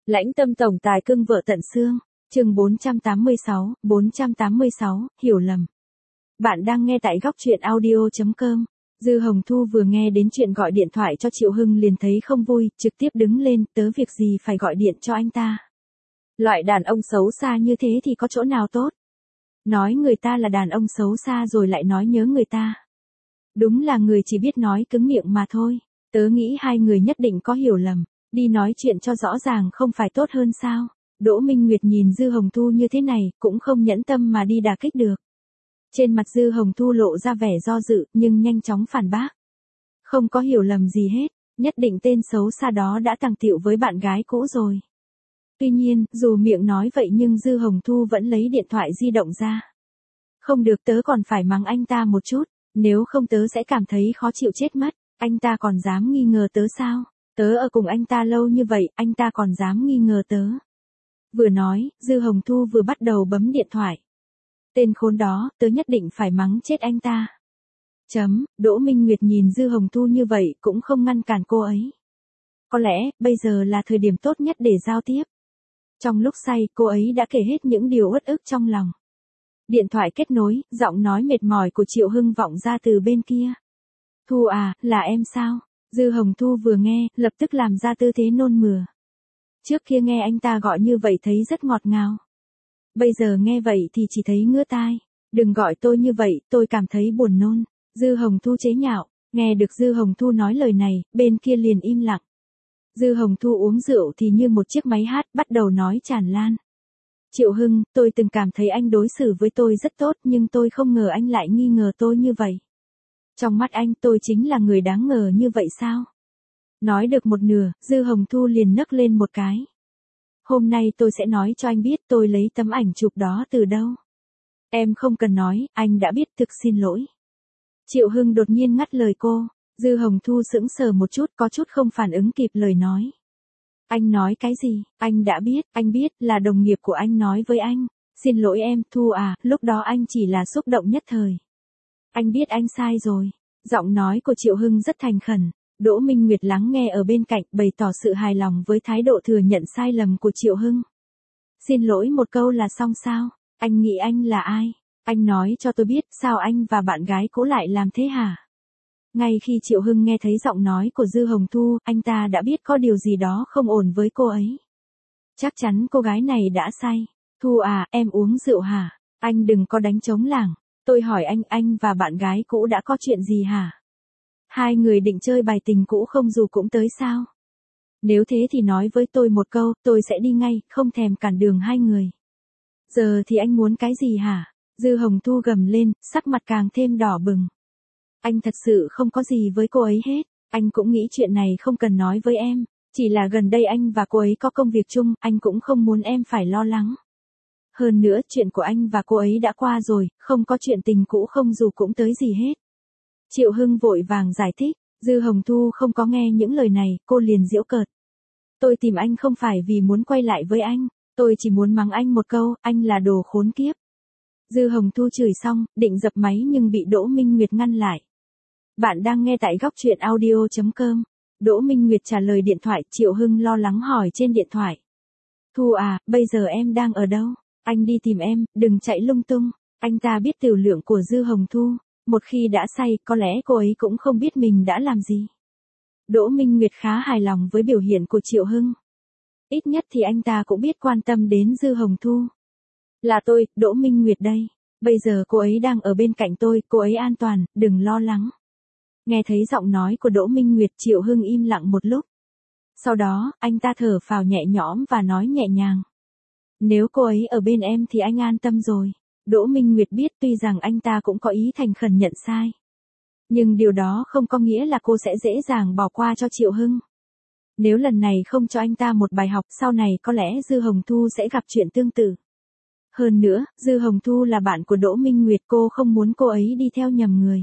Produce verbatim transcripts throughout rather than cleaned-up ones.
Lãnh tâm tổng tài cưng vợ tận xương. Chương bốn trăm tám mươi sáu, bốn trăm tám mươi sáu, hiểu lầm. Bạn đang nghe tại góc truyện audio chấm com. Dư Hồng Thu vừa nghe đến chuyện gọi điện thoại cho Triệu Hưng liền thấy không vui, trực tiếp đứng lên, tớ việc gì phải gọi điện cho anh ta. Loại đàn ông xấu xa như thế thì có chỗ nào tốt. Nói người ta là đàn ông xấu xa rồi lại nói nhớ người ta. Đúng là người chỉ biết nói cứng miệng mà thôi. Tớ nghĩ hai người nhất định có hiểu lầm. Đi nói chuyện cho rõ ràng không phải tốt hơn sao. Đỗ Minh Nguyệt nhìn Dư Hồng Thu như thế này, cũng không nhẫn tâm mà đi đả kích được. Trên mặt Dư Hồng Thu lộ ra vẻ do dự, nhưng nhanh chóng phản bác. Không có hiểu lầm gì hết, nhất định tên xấu xa đó đã tàng tiệu với bạn gái cũ rồi. Tuy nhiên, dù miệng nói vậy nhưng Dư Hồng Thu vẫn lấy điện thoại di động ra. Không được, tớ còn phải mắng anh ta một chút, nếu không tớ sẽ cảm thấy khó chịu chết mất. Anh ta còn dám nghi ngờ tớ sao? Tớ ở cùng anh ta lâu như vậy, anh ta còn dám nghi ngờ tớ. Vừa nói, Dư Hồng Thu vừa bắt đầu bấm điện thoại. Tên khốn đó, tớ nhất định phải mắng chết anh ta. Chấm, Đỗ Minh Nguyệt nhìn Dư Hồng Thu như vậy cũng không ngăn cản cô ấy. Có lẽ, bây giờ là thời điểm tốt nhất để giao tiếp. Trong lúc say, cô ấy đã kể hết những điều uất ức trong lòng. Điện thoại kết nối, giọng nói mệt mỏi của Triệu Hưng vọng ra từ bên kia. Thu à, là em sao? Dư Hồng Thu vừa nghe, lập tức làm ra tư thế nôn mửa. Trước kia nghe anh ta gọi như vậy thấy rất ngọt ngào. Bây giờ nghe vậy thì chỉ thấy ngứa tai. Đừng gọi tôi như vậy, tôi cảm thấy buồn nôn. Dư Hồng Thu chế nhạo, nghe được Dư Hồng Thu nói lời này, bên kia liền im lặng. Dư Hồng Thu uống rượu thì như một chiếc máy hát bắt đầu nói tràn lan. Triệu Hưng, tôi từng cảm thấy anh đối xử với tôi rất tốt nhưng tôi không ngờ anh lại nghi ngờ tôi như vậy. Trong mắt anh tôi chính là người đáng ngờ như vậy sao? Nói được một nửa, Dư Hồng Thu liền nấc lên một cái. Hôm nay tôi sẽ nói cho anh biết tôi lấy tấm ảnh chụp đó từ đâu. Em không cần nói, anh đã biết, thực xin lỗi. Triệu Hưng đột nhiên ngắt lời cô. Dư Hồng Thu sững sờ một chút, có chút không phản ứng kịp lời nói. Anh nói cái gì? Anh đã biết, anh biết là đồng nghiệp của anh nói với anh. Xin lỗi em, Thu à, lúc đó anh chỉ là xúc động nhất thời. Anh biết anh sai rồi. Giọng nói của Triệu Hưng rất thành khẩn. Đỗ Minh Nguyệt lắng nghe ở bên cạnh, bày tỏ sự hài lòng với thái độ thừa nhận sai lầm của Triệu Hưng. Xin lỗi một câu là xong sao? Anh nghĩ anh là ai? Anh nói cho tôi biết, sao anh và bạn gái cũ lại làm thế hả? Ngay khi Triệu Hưng nghe thấy giọng nói của Dư Hồng Thu, anh ta đã biết có điều gì đó không ổn với cô ấy. Chắc chắn cô gái này đã say. Thu à, em uống rượu hả? Anh đừng có đánh trống lảng. Tôi hỏi anh, anh và bạn gái cũ đã có chuyện gì hả? Hai người định chơi bài tình cũ không dù cũng tới sao? Nếu thế thì nói với tôi một câu, tôi sẽ đi ngay, không thèm cản đường hai người. Giờ thì anh muốn cái gì hả? Dư Hồng Thu gầm lên, sắc mặt càng thêm đỏ bừng. Anh thật sự không có gì với cô ấy hết, anh cũng nghĩ chuyện này không cần nói với em, chỉ là gần đây anh và cô ấy có công việc chung, anh cũng không muốn em phải lo lắng. Hơn nữa, chuyện của anh và cô ấy đã qua rồi, không có chuyện tình cũ không dù cũng tới gì hết. Triệu Hưng vội vàng giải thích, Dư Hồng Thu không có nghe những lời này, cô liền giễu cợt. Tôi tìm anh không phải vì muốn quay lại với anh, tôi chỉ muốn mắng anh một câu, anh là đồ khốn kiếp. Dư Hồng Thu chửi xong, định dập máy nhưng bị Đỗ Minh Nguyệt ngăn lại. Bạn đang nghe tại góc truyện audio chấm com. Đỗ Minh Nguyệt trả lời điện thoại, Triệu Hưng lo lắng hỏi trên điện thoại. Thu à, bây giờ em đang ở đâu? Anh đi tìm em, đừng chạy lung tung. Anh ta biết tiểu lượng của Dư Hồng Thu, một khi đã say, có lẽ cô ấy cũng không biết mình đã làm gì. Đỗ Minh Nguyệt khá hài lòng với biểu hiện của Triệu Hưng. Ít nhất thì anh ta cũng biết quan tâm đến Dư Hồng Thu. Là tôi, Đỗ Minh Nguyệt đây. Bây giờ cô ấy đang ở bên cạnh tôi, cô ấy an toàn, đừng lo lắng. Nghe thấy giọng nói của Đỗ Minh Nguyệt, Triệu Hưng im lặng một lúc. Sau đó, anh ta thở phào nhẹ nhõm và nói nhẹ nhàng. Nếu cô ấy ở bên em thì anh an tâm rồi. Đỗ Minh Nguyệt biết tuy rằng anh ta cũng có ý thành khẩn nhận sai. Nhưng điều đó không có nghĩa là cô sẽ dễ dàng bỏ qua cho Triệu Hưng. Nếu lần này không cho anh ta một bài học, sau này có lẽ Dư Hồng Thu sẽ gặp chuyện tương tự. Hơn nữa, Dư Hồng Thu là bạn của Đỗ Minh Nguyệt, cô không muốn cô ấy đi theo nhầm người.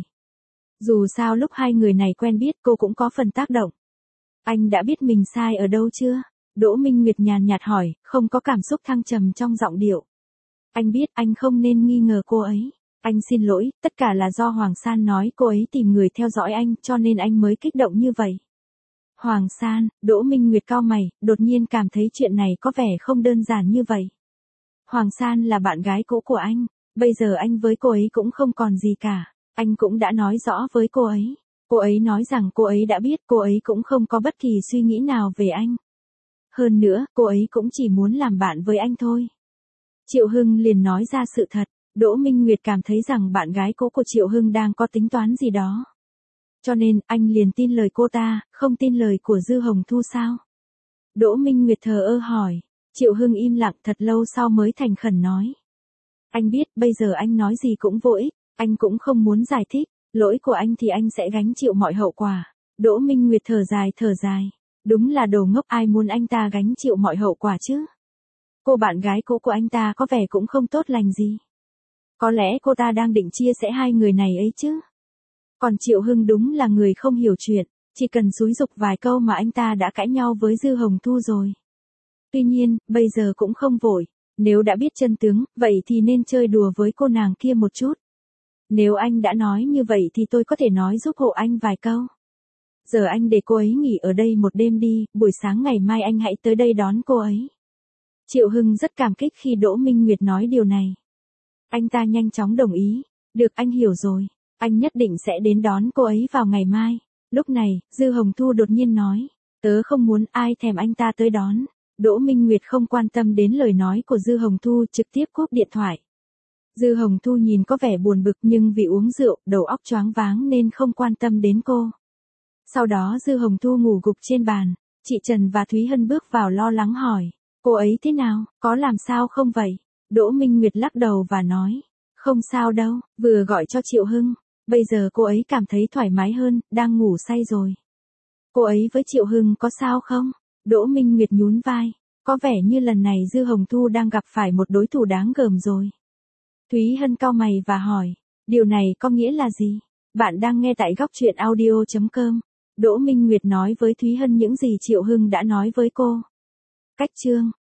Dù sao lúc hai người này quen biết cô cũng có phần tác động. Anh đã biết mình sai ở đâu chưa? Đỗ Minh Nguyệt nhàn nhạt hỏi, không có cảm xúc thăng trầm trong giọng điệu. Anh biết anh không nên nghi ngờ cô ấy. Anh xin lỗi, tất cả là do Hoàng San nói cô ấy tìm người theo dõi anh cho nên anh mới kích động như vậy. Hoàng San, Đỗ Minh Nguyệt cau mày, đột nhiên cảm thấy chuyện này có vẻ không đơn giản như vậy. Hoàng San là bạn gái cũ của anh, bây giờ anh với cô ấy cũng không còn gì cả, anh cũng đã nói rõ với cô ấy. Cô ấy nói rằng cô ấy đã biết, cô ấy cũng không có bất kỳ suy nghĩ nào về anh. Hơn nữa, cô ấy cũng chỉ muốn làm bạn với anh thôi. Triệu Hưng liền nói ra sự thật, Đỗ Minh Nguyệt cảm thấy rằng bạn gái cũ của Triệu Hưng đang có tính toán gì đó. Cho nên, anh liền tin lời cô ta, không tin lời của Dư Hồng Thu sao? Đỗ Minh Nguyệt thờ ơ hỏi, Triệu Hưng im lặng thật lâu sau mới thành khẩn nói. Anh biết, bây giờ anh nói gì cũng vô ích, anh cũng không muốn giải thích, lỗi của anh thì anh sẽ gánh chịu mọi hậu quả. Đỗ Minh Nguyệt thở dài thở dài, đúng là đồ ngốc, ai muốn anh ta gánh chịu mọi hậu quả chứ? Cô bạn gái cũ của anh ta có vẻ cũng không tốt lành gì. Có lẽ cô ta đang định chia sẻ hai người này ấy chứ? Còn Triệu Hưng đúng là người không hiểu chuyện, chỉ cần xúi giục vài câu mà anh ta đã cãi nhau với Dư Hồng Thu rồi. Tuy nhiên, bây giờ cũng không vội, nếu đã biết chân tướng, vậy thì nên chơi đùa với cô nàng kia một chút. Nếu anh đã nói như vậy thì tôi có thể nói giúp hộ anh vài câu. Giờ anh để cô ấy nghỉ ở đây một đêm đi, buổi sáng ngày mai anh hãy tới đây đón cô ấy. Triệu Hưng rất cảm kích khi Đỗ Minh Nguyệt nói điều này. Anh ta nhanh chóng đồng ý, được anh hiểu rồi, anh nhất định sẽ đến đón cô ấy vào ngày mai. Lúc này, Dư Hồng Thu đột nhiên nói, tớ không muốn ai thèm anh ta tới đón. Đỗ Minh Nguyệt không quan tâm đến lời nói của Dư Hồng Thu, trực tiếp cúp điện thoại. Dư Hồng Thu nhìn có vẻ buồn bực nhưng vì uống rượu, đầu óc choáng váng nên không quan tâm đến cô. Sau đó Dư Hồng Thu ngủ gục trên bàn, chị Trần và Thúy Hân bước vào lo lắng hỏi, cô ấy thế nào, có làm sao không vậy? Đỗ Minh Nguyệt lắc đầu và nói, không sao đâu, vừa gọi cho Triệu Hưng, bây giờ cô ấy cảm thấy thoải mái hơn, đang ngủ say rồi. Cô ấy với Triệu Hưng có sao không? Đỗ Minh Nguyệt nhún vai, có vẻ như lần này Dư Hồng Thu đang gặp phải một đối thủ đáng gờm rồi. Thúy Hân cau mày và hỏi, điều này có nghĩa là gì? Bạn đang nghe tại góc truyện audio chấm com. Đỗ Minh Nguyệt nói với Thúy Hân những gì Triệu Hưng đã nói với cô. Cách chương